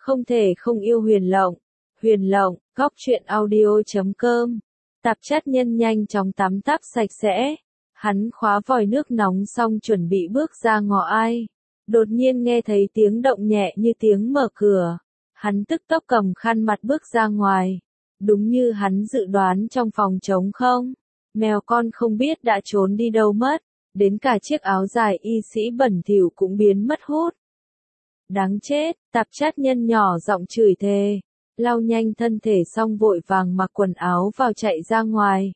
Không thể không yêu Huyền Lộng, góc truyện audio.com. Tạp chất nhân nhanh chóng tắm táp sạch sẽ. Hắn khóa vòi nước nóng xong chuẩn bị bước ra ngõ ai. Đột nhiên nghe thấy tiếng động nhẹ như tiếng mở cửa. Hắn tức tốc cầm khăn mặt bước ra ngoài. Đúng như hắn dự đoán, trong phòng trống không. Mèo con không biết đã trốn đi đâu mất. Đến cả chiếc áo dài y sĩ bẩn thỉu cũng biến mất hút. Đáng chết, tạp chất nhân nhỏ giọng chửi thề. Lau nhanh thân thể xong vội vàng mặc quần áo vào chạy ra ngoài.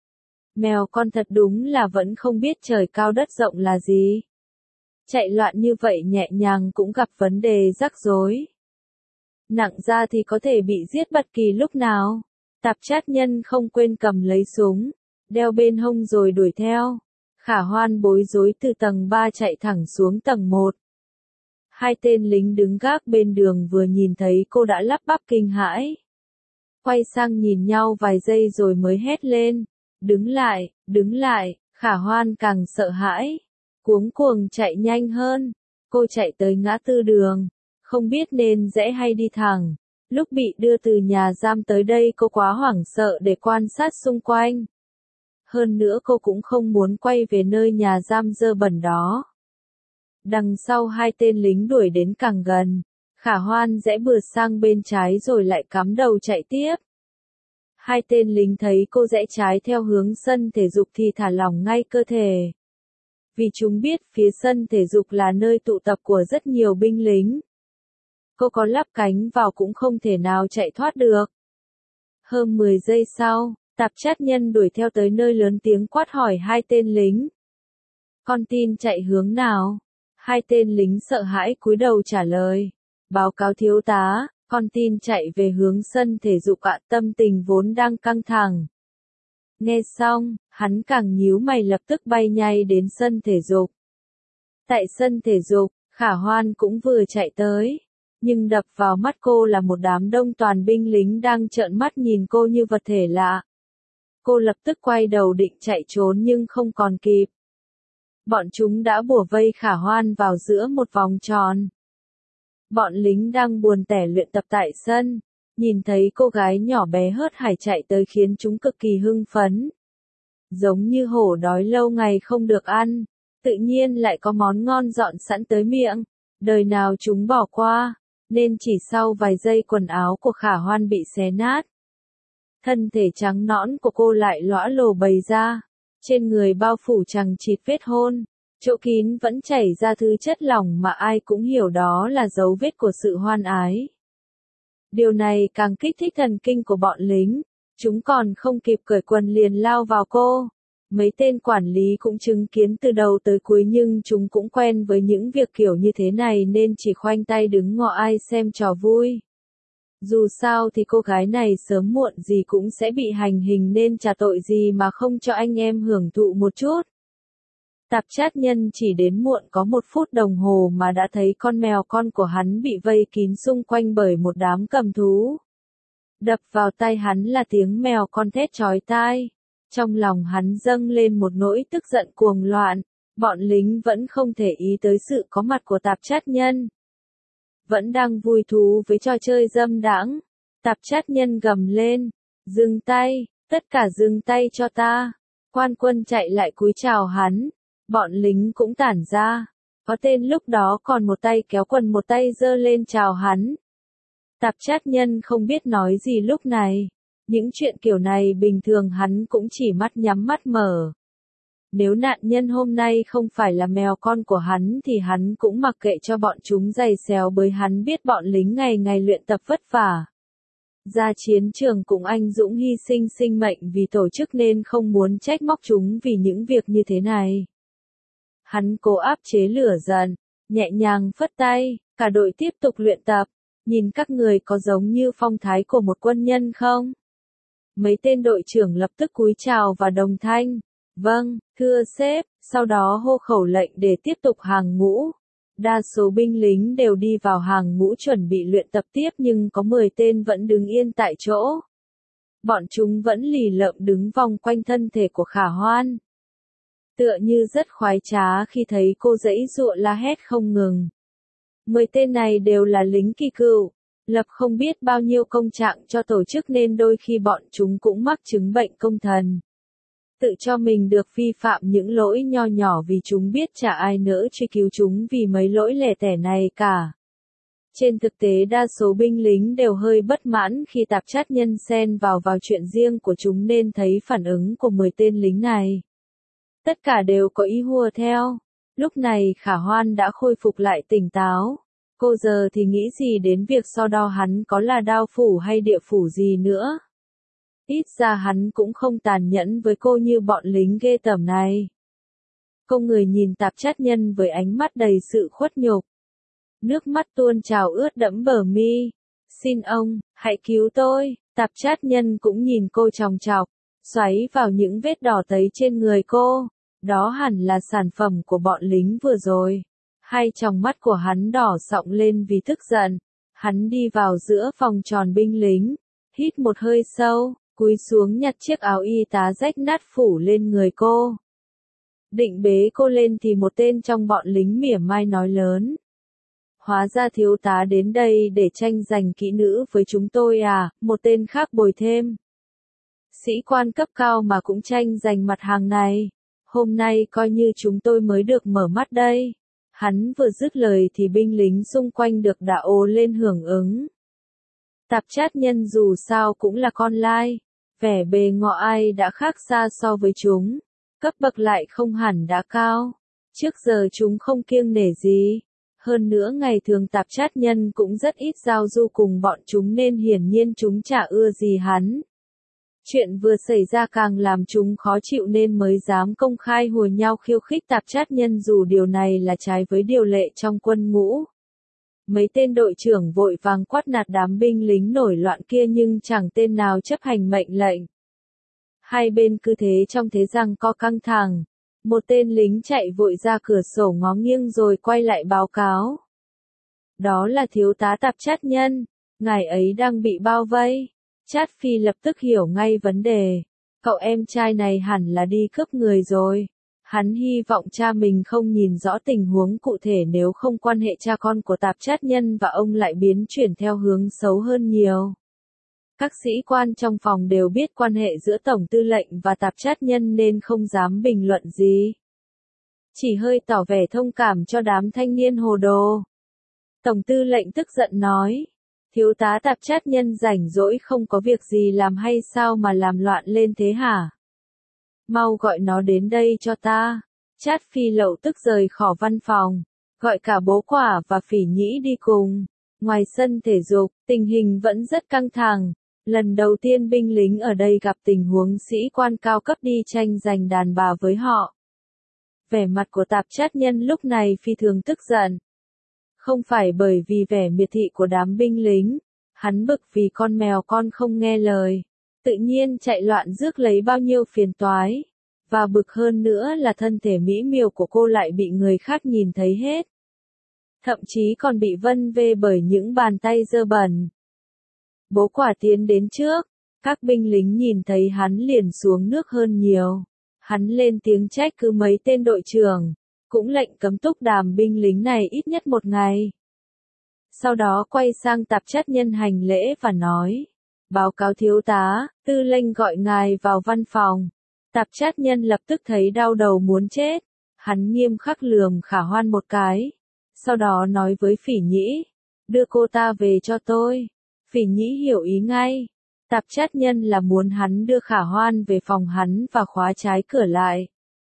Mèo con thật đúng là vẫn không biết trời cao đất rộng là gì. Chạy loạn như vậy nhẹ nhàng cũng gặp vấn đề rắc rối. Nặng ra thì có thể bị giết bất kỳ lúc nào. Tạp chất nhân không quên cầm lấy súng, đeo bên hông rồi đuổi theo. Khả Hoan bối rối từ tầng 3 chạy thẳng xuống tầng 1. Hai tên lính đứng gác bên đường vừa nhìn thấy cô đã lắp bắp kinh hãi. Quay sang nhìn nhau vài giây rồi mới hét lên. Đứng lại, Khả Hoan càng sợ hãi. Cuống cuồng chạy nhanh hơn. Cô chạy tới ngã tư đường. Không biết nên rẽ hay đi thẳng. Lúc bị đưa từ nhà giam tới đây cô quá hoảng sợ để quan sát xung quanh. Hơn nữa cô cũng không muốn quay về nơi nhà giam dơ bẩn đó. Đằng sau hai tên lính đuổi đến càng gần. Khả Hoan rẽ bừa sang bên trái rồi lại cắm đầu chạy tiếp. Hai tên lính thấy cô rẽ trái theo hướng sân thể dục thì thả lỏng ngay cơ thể. Vì chúng biết phía sân thể dục là nơi tụ tập của rất nhiều binh lính. Cô có lắp cánh vào cũng không thể nào chạy thoát được. Hơn 10 giây sau, tạp chất nhân đuổi theo tới nơi lớn tiếng quát hỏi hai tên lính. Con tin chạy hướng nào? Hai tên lính sợ hãi cúi đầu trả lời. Báo cáo thiếu tá, con tin chạy về hướng sân thể dục ạ. Tâm tình vốn đang căng thẳng. Nghe xong, hắn càng nhíu mày lập tức bay nhanh đến sân thể dục. Tại sân thể dục, Khả Hoan cũng vừa chạy tới. Nhưng đập vào mắt cô là một đám đông toàn binh lính đang trợn mắt nhìn cô như vật thể lạ. Cô lập tức quay đầu định chạy trốn nhưng không còn kịp. Bọn chúng đã bủa vây Khả Hoan vào giữa một vòng tròn. Bọn lính đang buồn tẻ luyện tập tại sân, nhìn thấy cô gái nhỏ bé hớt hải chạy tới khiến chúng cực kỳ hưng phấn. Giống như hổ đói lâu ngày không được ăn, tự nhiên lại có món ngon dọn sẵn tới miệng, đời nào chúng bỏ qua, nên chỉ sau vài giây quần áo của Khả Hoan bị xé nát. Thân thể trắng nõn của cô lại lõa lồ bày ra. Trên người bao phủ chằng chịt vết hôn, chỗ kín vẫn chảy ra thứ chất lỏng mà ai cũng hiểu đó là dấu vết của sự hoan ái. Điều này càng kích thích thần kinh của bọn lính, chúng còn không kịp cởi quần liền lao vào cô. Mấy tên quản lý cũng chứng kiến từ đầu tới cuối nhưng chúng cũng quen với những việc kiểu như thế này nên chỉ khoanh tay đứng ngó ai xem trò vui. Dù sao thì cô gái này sớm muộn gì cũng sẽ bị hành hình nên chả tội gì mà không cho anh em hưởng thụ một chút. Tạp chất nhân chỉ đến muộn có 1 phút đồng hồ mà đã thấy con mèo con của hắn bị vây kín xung quanh bởi một đám cầm thú. Đập vào tai hắn là tiếng mèo con thét chói tai. Trong lòng hắn dâng lên một nỗi tức giận cuồng loạn. Bọn lính vẫn không thể ý tới sự có mặt của tạp chất nhân. Vẫn đang vui thú với trò chơi dâm đãng. Tạp chất nhân gầm lên. Dừng tay, tất cả dừng tay cho ta. Quan quân chạy lại cúi chào hắn. Bọn lính cũng tản ra. Có tên lúc đó còn một tay kéo quần một tay giơ lên chào hắn. Tạp chất nhân không biết nói gì lúc này. Những chuyện kiểu này bình thường hắn cũng chỉ mắt nhắm mắt mở. Nếu nạn nhân hôm nay không phải là mèo con của hắn thì hắn cũng mặc kệ cho bọn chúng giày xéo bởi hắn biết bọn lính ngày ngày luyện tập vất vả. Ra chiến trường cũng anh dũng hy sinh sinh mệnh vì tổ chức nên không muốn trách móc chúng vì những việc như thế này. Hắn cố áp chế lửa giận, nhẹ nhàng phất tay, cả đội tiếp tục luyện tập. Nhìn các người có giống như phong thái của một quân nhân không? Mấy tên đội trưởng lập tức cúi chào và đồng thanh. Vâng, thưa sếp, sau đó hô khẩu lệnh để tiếp tục hàng ngũ. Đa số binh lính đều đi vào hàng ngũ chuẩn bị luyện tập tiếp nhưng có 10 tên vẫn đứng yên tại chỗ. Bọn chúng vẫn lì lợm đứng vòng quanh thân thể của Khả Hoan. Tựa như rất khoái trá khi thấy cô giãy giụa la hét không ngừng. 10 tên này đều là lính kỳ cựu, lập không biết bao nhiêu công trạng cho tổ chức nên đôi khi bọn chúng cũng mắc chứng bệnh công thần. Tự cho mình được vi phạm những lỗi nho nhỏ vì chúng biết chả ai nỡ truy cứu chúng vì mấy lỗi lẻ tẻ này cả. Trên thực tế đa số binh lính đều hơi bất mãn khi tạp chát nhân xen vào chuyện riêng của chúng nên thấy phản ứng của 10 tên lính này. Tất cả đều có ý hùa theo. Lúc này Khả Hoan đã khôi phục lại tỉnh táo. Cô giờ thì nghĩ gì đến việc so đo hắn có là đao phủ hay địa phủ gì nữa. Ít ra hắn cũng không tàn nhẫn với cô như bọn lính ghê tởm này. Cô người nhìn tạp chát nhân với ánh mắt đầy sự khuất nhục. Nước mắt tuôn trào ướt đẫm bờ mi. Xin ông, hãy cứu tôi. Tạp chát nhân cũng nhìn cô chòng chọc, xoáy vào những vết đỏ tấy trên người cô. Đó hẳn là sản phẩm của bọn lính vừa rồi. Hai tròng mắt của hắn đỏ sọng lên vì tức giận. Hắn đi vào giữa vòng tròn binh lính, hít một hơi sâu, cúi xuống nhặt chiếc áo y tá rách nát phủ lên người cô. Định bế cô lên thì một tên trong bọn lính mỉa mai nói lớn. Hóa ra thiếu tá đến đây để tranh giành kỹ nữ với chúng tôi à, một tên khác bồi thêm. Sĩ quan cấp cao mà cũng tranh giành mặt hàng này. Hôm nay coi như chúng tôi mới được mở mắt đây. Hắn vừa dứt lời thì binh lính xung quanh được đả ồ lên hưởng ứng. Tạp chát nhân dù sao cũng là con lai. Vẻ bề ngọ ai đã khác xa so với chúng. Cấp bậc lại không hẳn đã cao. Trước giờ chúng không kiêng nể gì. Hơn nữa ngày thường tạp chát nhân cũng rất ít giao du cùng bọn chúng nên hiển nhiên chúng chả ưa gì hắn. Chuyện vừa xảy ra càng làm chúng khó chịu nên mới dám công khai hùa nhau khiêu khích tạp chát nhân dù điều này là trái với điều lệ trong quân ngũ. Mấy tên đội trưởng vội vàng quát nạt đám binh lính nổi loạn kia nhưng chẳng tên nào chấp hành mệnh lệnh. Hai bên cứ thế trong thế giằng co căng thẳng. Một tên lính chạy vội ra cửa sổ ngó nghiêng rồi quay lại báo cáo. Đó là thiếu tá tạp chát nhân, ngài ấy đang bị bao vây. Chát Phi lập tức hiểu ngay vấn đề. Cậu em trai này hẳn là đi cướp người rồi. Hắn hy vọng cha mình không nhìn rõ tình huống cụ thể nếu không quan hệ cha con của tạp chát nhân và ông lại biến chuyển theo hướng xấu hơn nhiều. Các sĩ quan trong phòng đều biết quan hệ giữa Tổng tư lệnh và tạp chát nhân nên không dám bình luận gì. Chỉ hơi tỏ vẻ thông cảm cho đám thanh niên hồ đồ. Tổng tư lệnh tức giận nói. Thiếu tá tạp chát nhân rảnh rỗi không có việc gì làm hay sao mà làm loạn lên thế hả? Mau gọi nó đến đây cho ta. Chát Phi lậu tức rời khỏi văn phòng. Gọi cả bố quả và Phỉ Nhĩ đi cùng. Ngoài sân thể dục, tình hình vẫn rất căng thẳng. Lần đầu tiên binh lính ở đây gặp tình huống sĩ quan cao cấp đi tranh giành đàn bà với họ. Vẻ mặt của tạp chát nhân lúc này phi thường tức giận. Không phải bởi vì vẻ miệt thị của đám binh lính, hắn bực vì con mèo con không nghe lời, tự nhiên chạy loạn rước lấy bao nhiêu phiền toái, và bực hơn nữa là thân thể mỹ miều của cô lại bị người khác nhìn thấy hết. Thậm chí còn bị vân vê bởi những bàn tay dơ bẩn. Bố quả tiến đến trước, các binh lính nhìn thấy hắn liền xuống nước hơn nhiều. Hắn lên tiếng trách cứ mấy tên đội trưởng, cũng lệnh cấm túc đàm binh lính này ít nhất một ngày. Sau đó quay sang tạp chát nhân hành lễ và nói, báo cáo thiếu tá, tư lệnh gọi ngài vào văn phòng. Tạp chát nhân lập tức thấy đau đầu muốn chết, hắn nghiêm khắc lườm Khả Hoan một cái. Sau đó nói với Phỉ Nhĩ, đưa cô ta về cho tôi. Phỉ Nhĩ hiểu ý ngay. Tạp chát nhân là muốn hắn đưa Khả Hoan về phòng hắn và khóa trái cửa lại.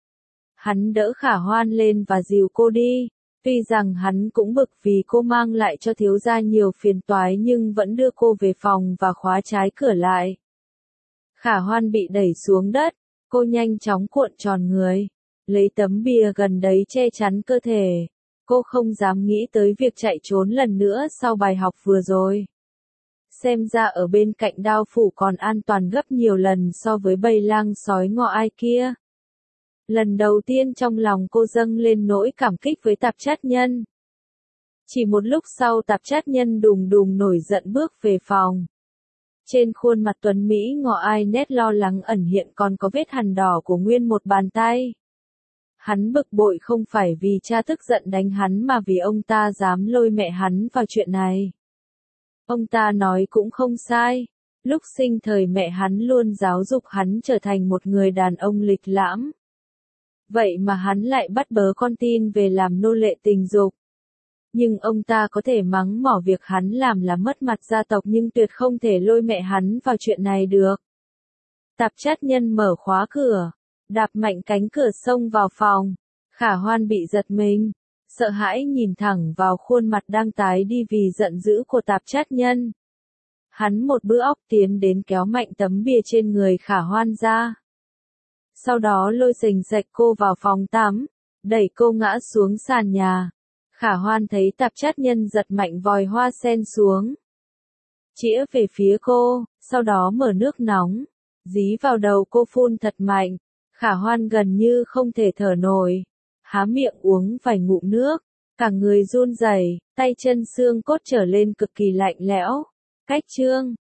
Hắn đỡ Khả Hoan lên và dìu cô đi. Tuy rằng hắn cũng bực vì cô mang lại cho thiếu gia nhiều phiền toái nhưng vẫn đưa cô về phòng và khóa trái cửa lại. Khả Hoan bị đẩy xuống đất, cô nhanh chóng cuộn tròn người, lấy tấm bìa gần đấy che chắn cơ thể. Cô không dám nghĩ tới việc chạy trốn lần nữa sau bài học vừa rồi. Xem ra ở bên cạnh đao phủ còn an toàn gấp nhiều lần so với bầy lang sói ngọ ai kia. Lần đầu tiên trong lòng cô dâng lên nỗi cảm kích với tạp chát nhân. Chỉ một lúc sau tạp chát nhân đùng đùng nổi giận bước về phòng. Trên khuôn mặt tuấn Mỹ ngọ ai nét lo lắng ẩn hiện còn có vết hằn đỏ của nguyên một bàn tay. Hắn bực bội không phải vì cha tức giận đánh hắn mà vì ông ta dám lôi mẹ hắn vào chuyện này. Ông ta nói cũng không sai. Lúc sinh thời mẹ hắn luôn giáo dục hắn trở thành một người đàn ông lịch lãm. Vậy mà hắn lại bắt bớ con tin về làm nô lệ tình dục. Nhưng ông ta có thể mắng mỏ việc hắn làm là mất mặt gia tộc nhưng tuyệt không thể lôi mẹ hắn vào chuyện này được. Tạp chát nhân mở khóa cửa, đạp mạnh cánh cửa xông vào phòng. Khả Hoan bị giật mình, sợ hãi nhìn thẳng vào khuôn mặt đang tái đi vì giận dữ của tạp chát nhân. Hắn một bữa óc tiến đến kéo mạnh tấm bìa trên người Khả Hoan ra. Sau đó lôi sềnh sạch cô vào phòng tắm, đẩy cô ngã xuống sàn nhà. Khả Hoan thấy tạp chát nhân giật mạnh vòi hoa sen xuống. Chĩa về phía cô, sau đó mở nước nóng, dí vào đầu cô phun thật mạnh. Khả Hoan gần như không thể thở nổi. Há miệng uống vài ngụm nước, cả người run rẩy, tay chân xương cốt trở lên cực kỳ lạnh lẽo. Cách chương